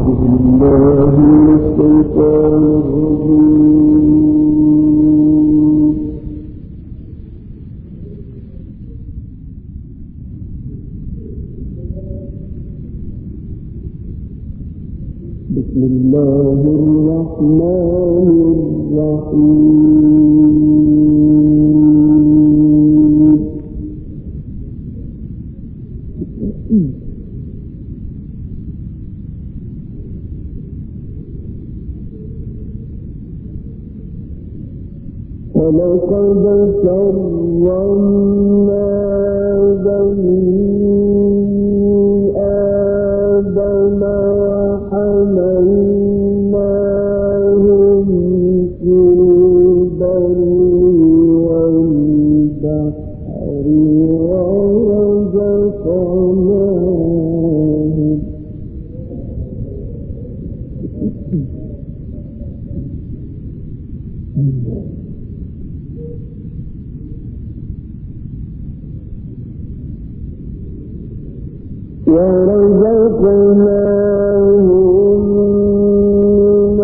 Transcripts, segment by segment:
بالله من الشيطان الرجيم. بسم الله الرحمن الرحيم. ولقد كرمنا بني آدم وحملناهم في البر والبحر ورزقناهم من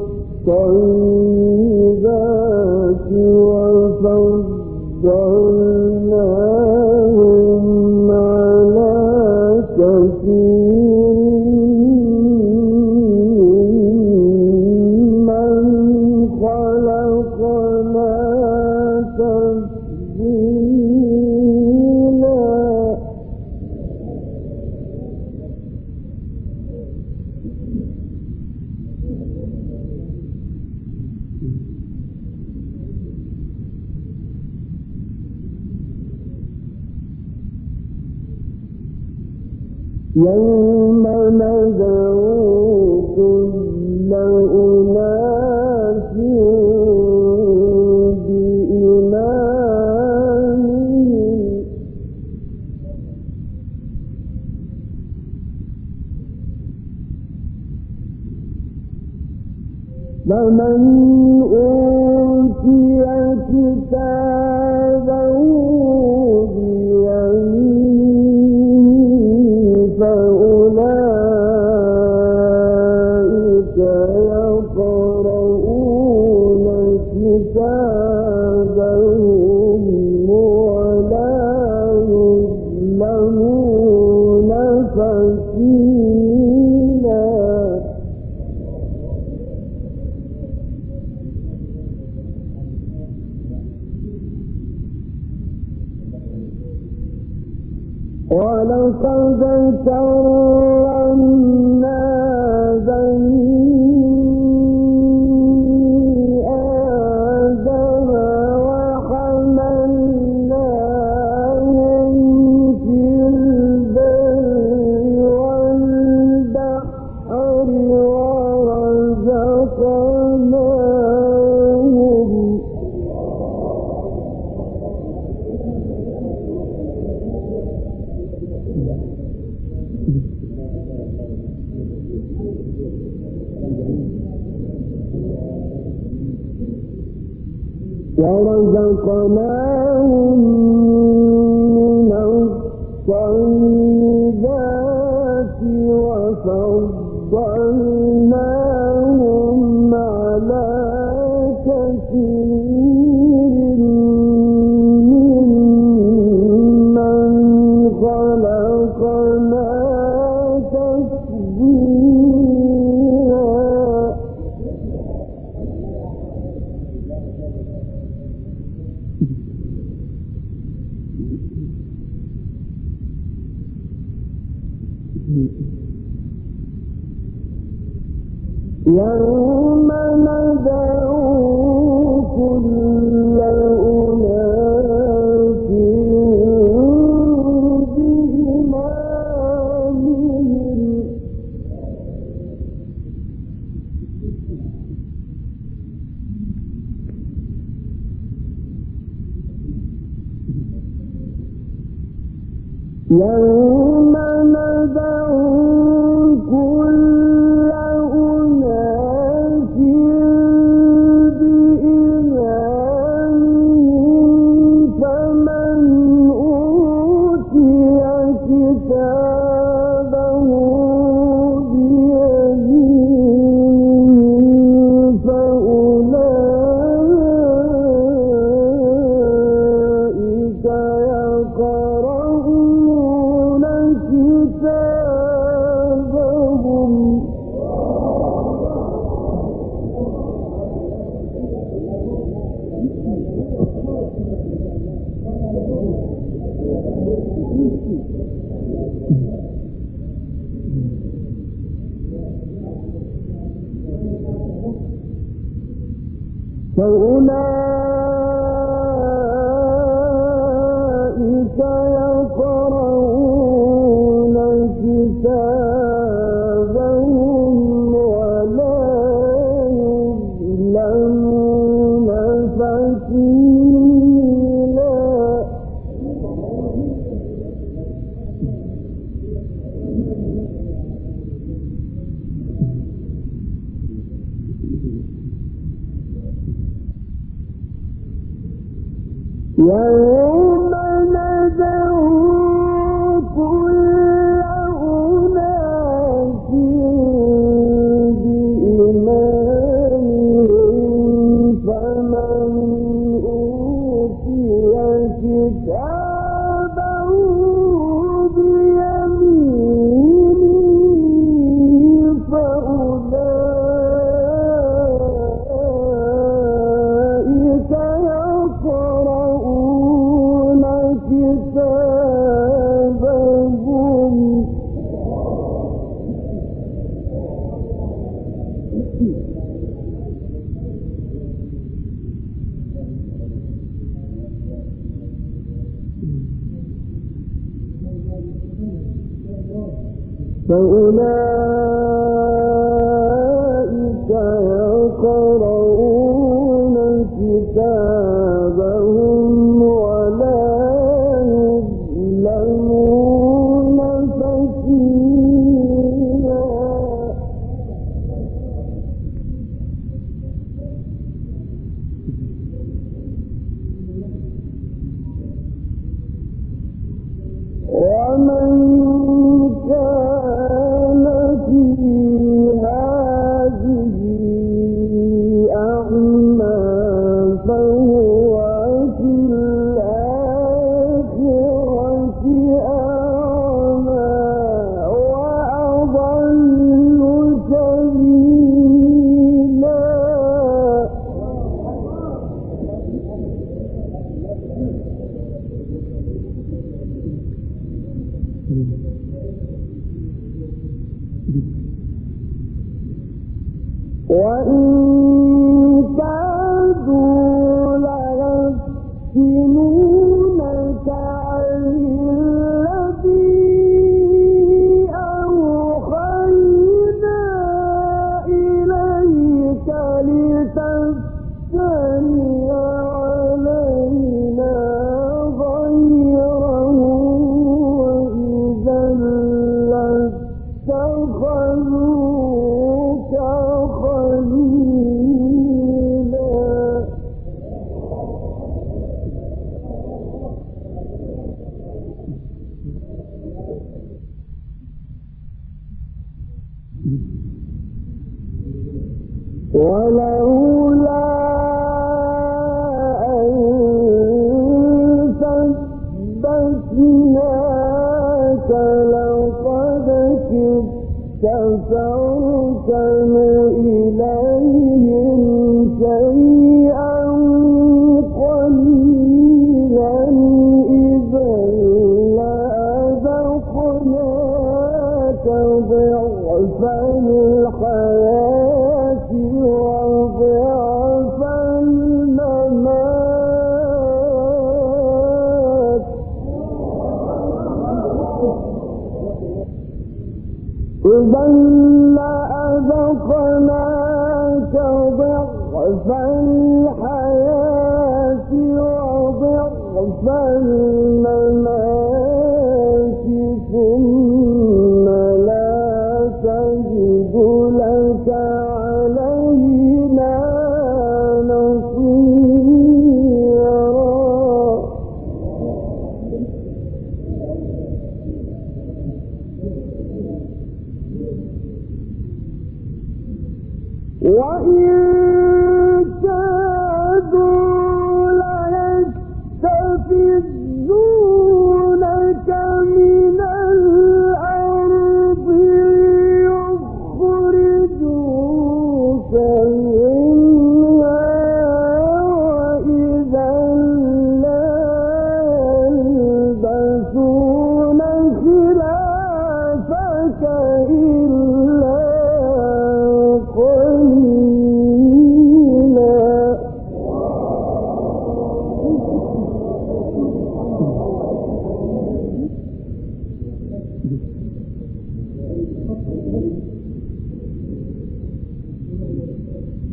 الطيبات وفضلناهم على كثير من خلقنا تفضيلا. يوم ندعو كل أناس بإمامهم فمن أوتي كتابه فأولئك يقرؤون كتابهم ولا يظلمون فتيلا. ولقد كرمنا بني آدم وحملناهم في البر والبحر ورزقناهم من الطيبات وفضلناهم على كثير ممن خلقنا تفضيلا. يوم ندعو كل أناس بإمامهم يوم ندعو كل أناس بإمامهم فمن أوتي كتابه بيمينه فأولئك يقرؤون كتابهم ولا يظلمون فتيلا. يوم ندعو كل أناس بإمامهم فمن أوتي كتابه بيمينه فأولئك يقرؤون كتابهم فأولئك يقرؤون كتابهم ولا يظلمون فتيلا. ومن كان في هذه أعمى فهو في الآخرة أعمى وأضل سبيلا. وإن كادوا ليفتنونك عن الذي أوحينا إليك لتفتري علينا غيره وإذا لاتخذوك خليلا. ولولا أن ثبتناك لقد كدت تركن إليهم شيئا قليلا إذا لأذقناك ضعف الحياة وضعف الممات إذا لأذقناك ضعف الحياة وضعف الممات ثم لا تجد لك علينا نصيرا. وإن كادوا ليستفزونك من الأرض ليخرجوك منها وإذا لا يلبثون خلافك إلا قليلا.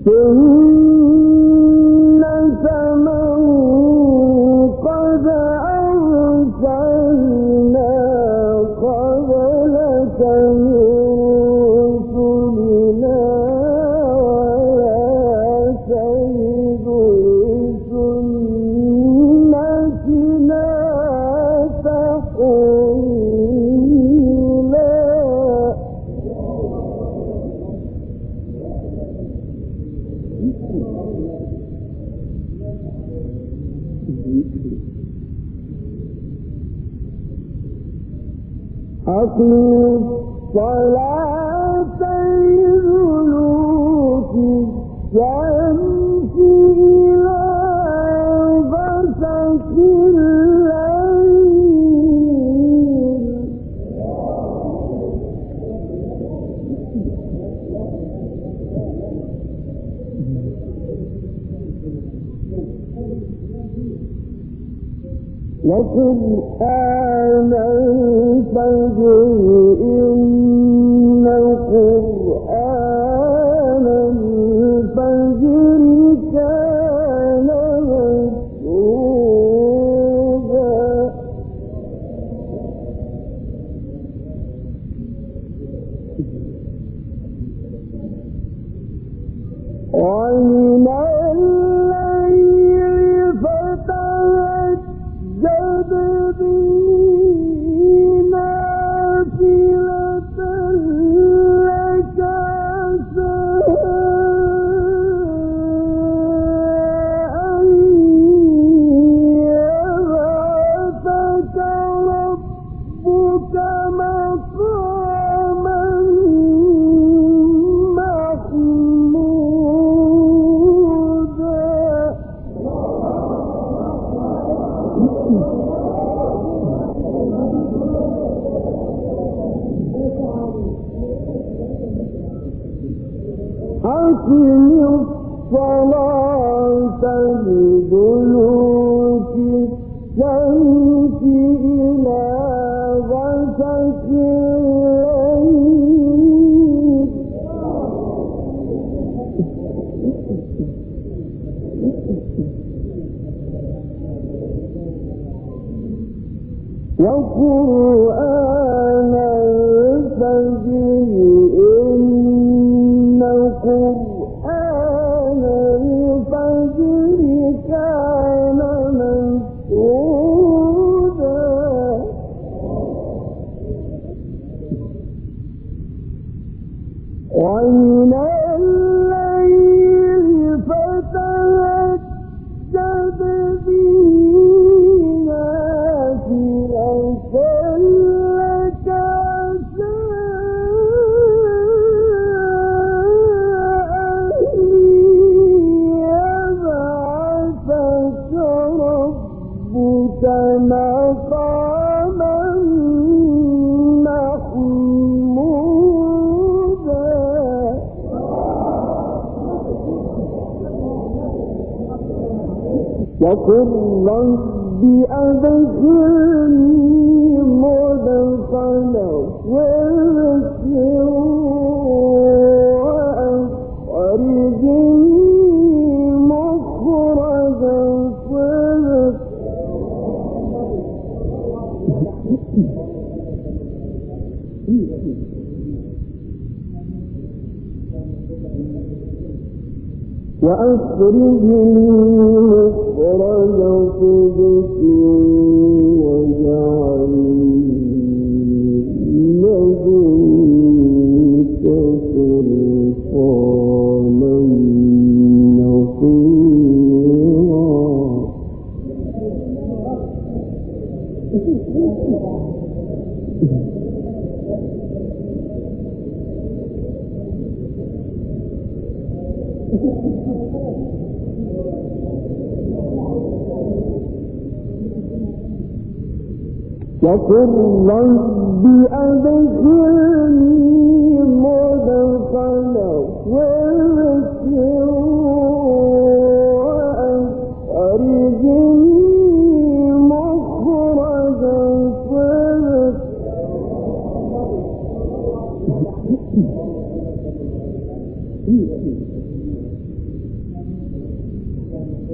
سنة من قد أرسلنا قبلك من رسلنا ولا تجد لسنتنا تحويلا. أقم الصلاة لدلوك الشمس إلى غسق الليل وقرآن الفجر إن قرآن الفجر كان مشهودا. ومن الليل فتهجد به نافلة لك عسى أن يبعثك ربك مقاما محمودا. أقم الصلاة لدلوك الشمس إلى غسق الليل وقرآن الفجر إن قرآن الفجر كان مشهودا. ومن الليل فتهجد به نافلة لك عسى أن يبعثك ربك مقاما محمودا. وقل رب أدخلني مدخل صدق وأخرجني مخرج صدق وأخرجني مخرج صدق واجعلني لدنك سلطانا نصيرا. وقل رب أدخلني مدخل صدق وأخرجني مخرج صدق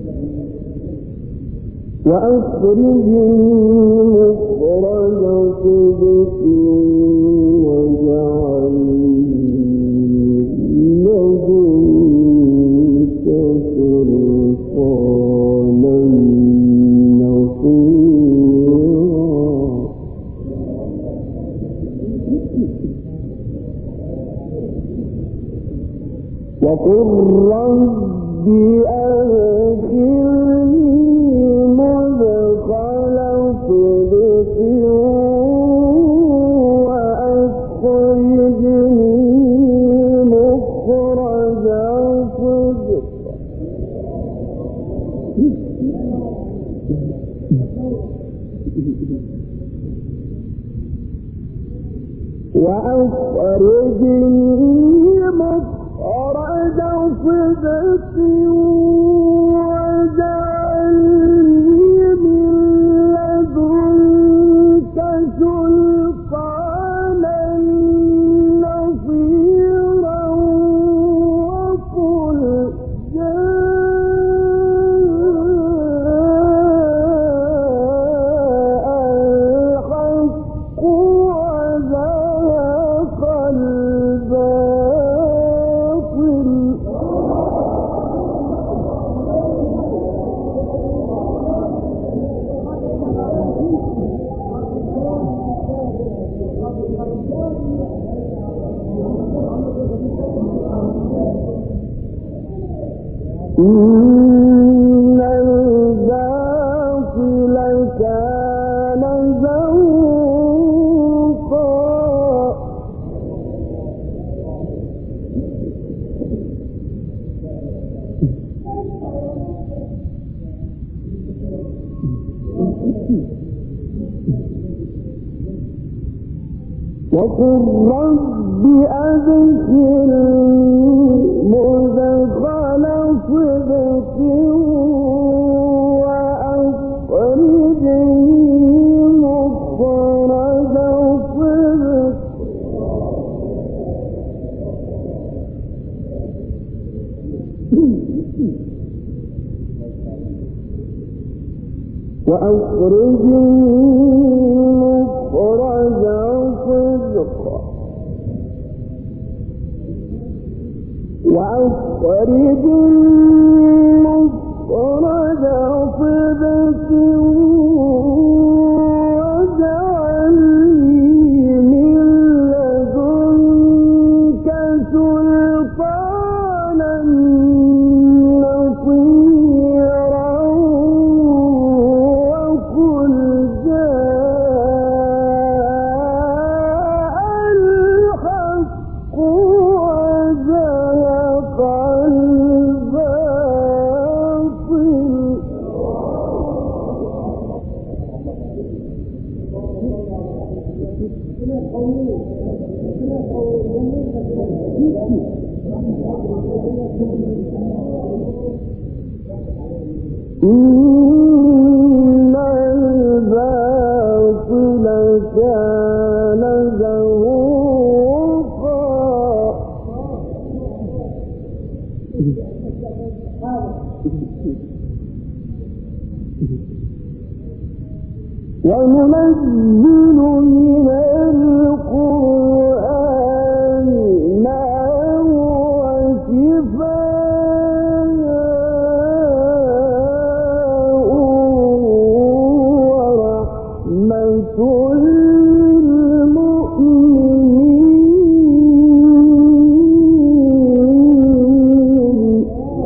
وأخرجني مخرج صدق واجعلني لدنك سلطانا نصيرا. وقل رب أدخلني مدخل صدق وأخرجني مخرج صدق صدق واجعلني من لدنك سلطانا نصيرا. وقل جاء الحق وزهق الباطل إن الباطل كان زهوقا. وقل رب أدخلني مدخل صدق وأخرجني مخرج صدق وأخرجني مخرج صدق وأخرجني مخرج صدق واجعلني من لدنك سلطانا نصيرا. وقل جاء الحق وزهق إن الباطل كان زهوقا. وننزل من القرآن ما هو شفاء ورحمة للمؤمنين.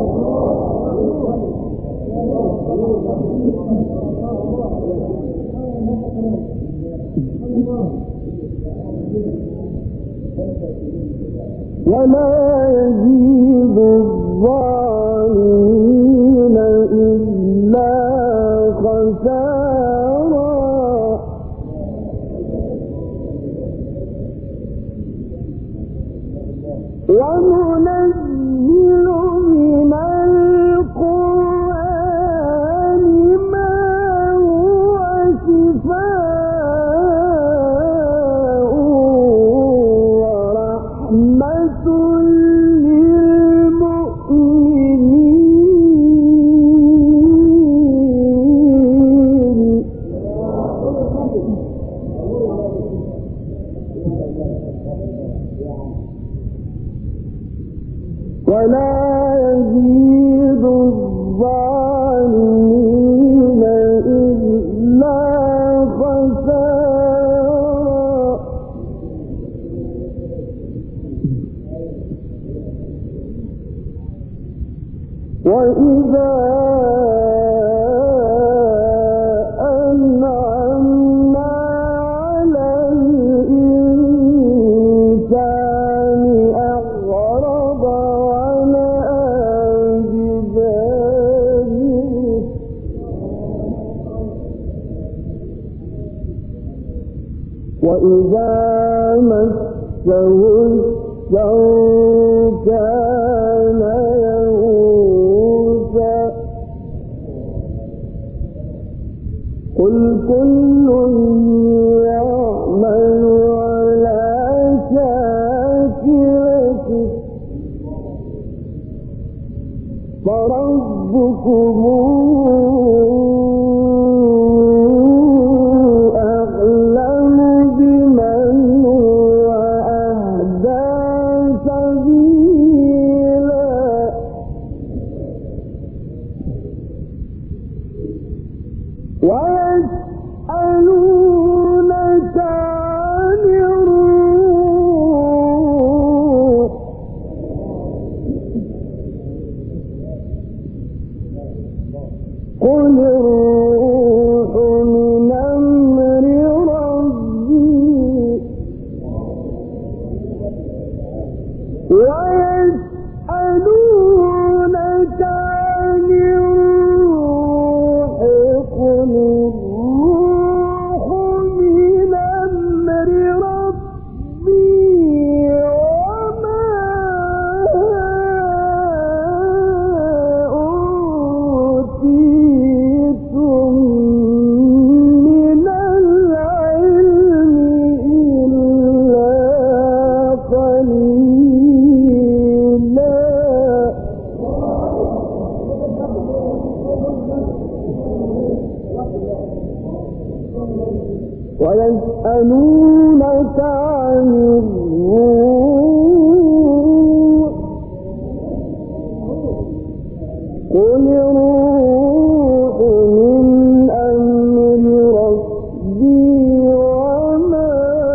وما يزيد الظالمين إلا خسارا. وننزل من القرآن ما هو شفاء ورحمة للمؤمنين. ولا يزيد الظالمين إلا خسارا. وإذا أنعمنا على الإنسان أعرض ونأى بجانبه وإذا مسه الشر كان يئوسا. قل كل يعمل على شاكلته فربكم أعلم بمن هو أهدى سبيلا. ويسألونك عن الروح قل الروح من أمر ربي. ويسألونك عن الروح قل الروح من أمر ربي وما أوتيتم من العلم إلا قليلا. ويسألونك عن الروح قل الروح من أمر ربي وما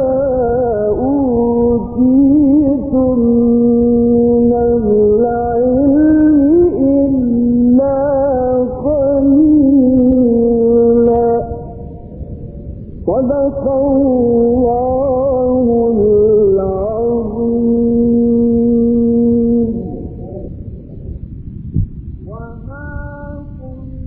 أوتيتم من العلم إلا قليلا. صدق الله العظيم. وما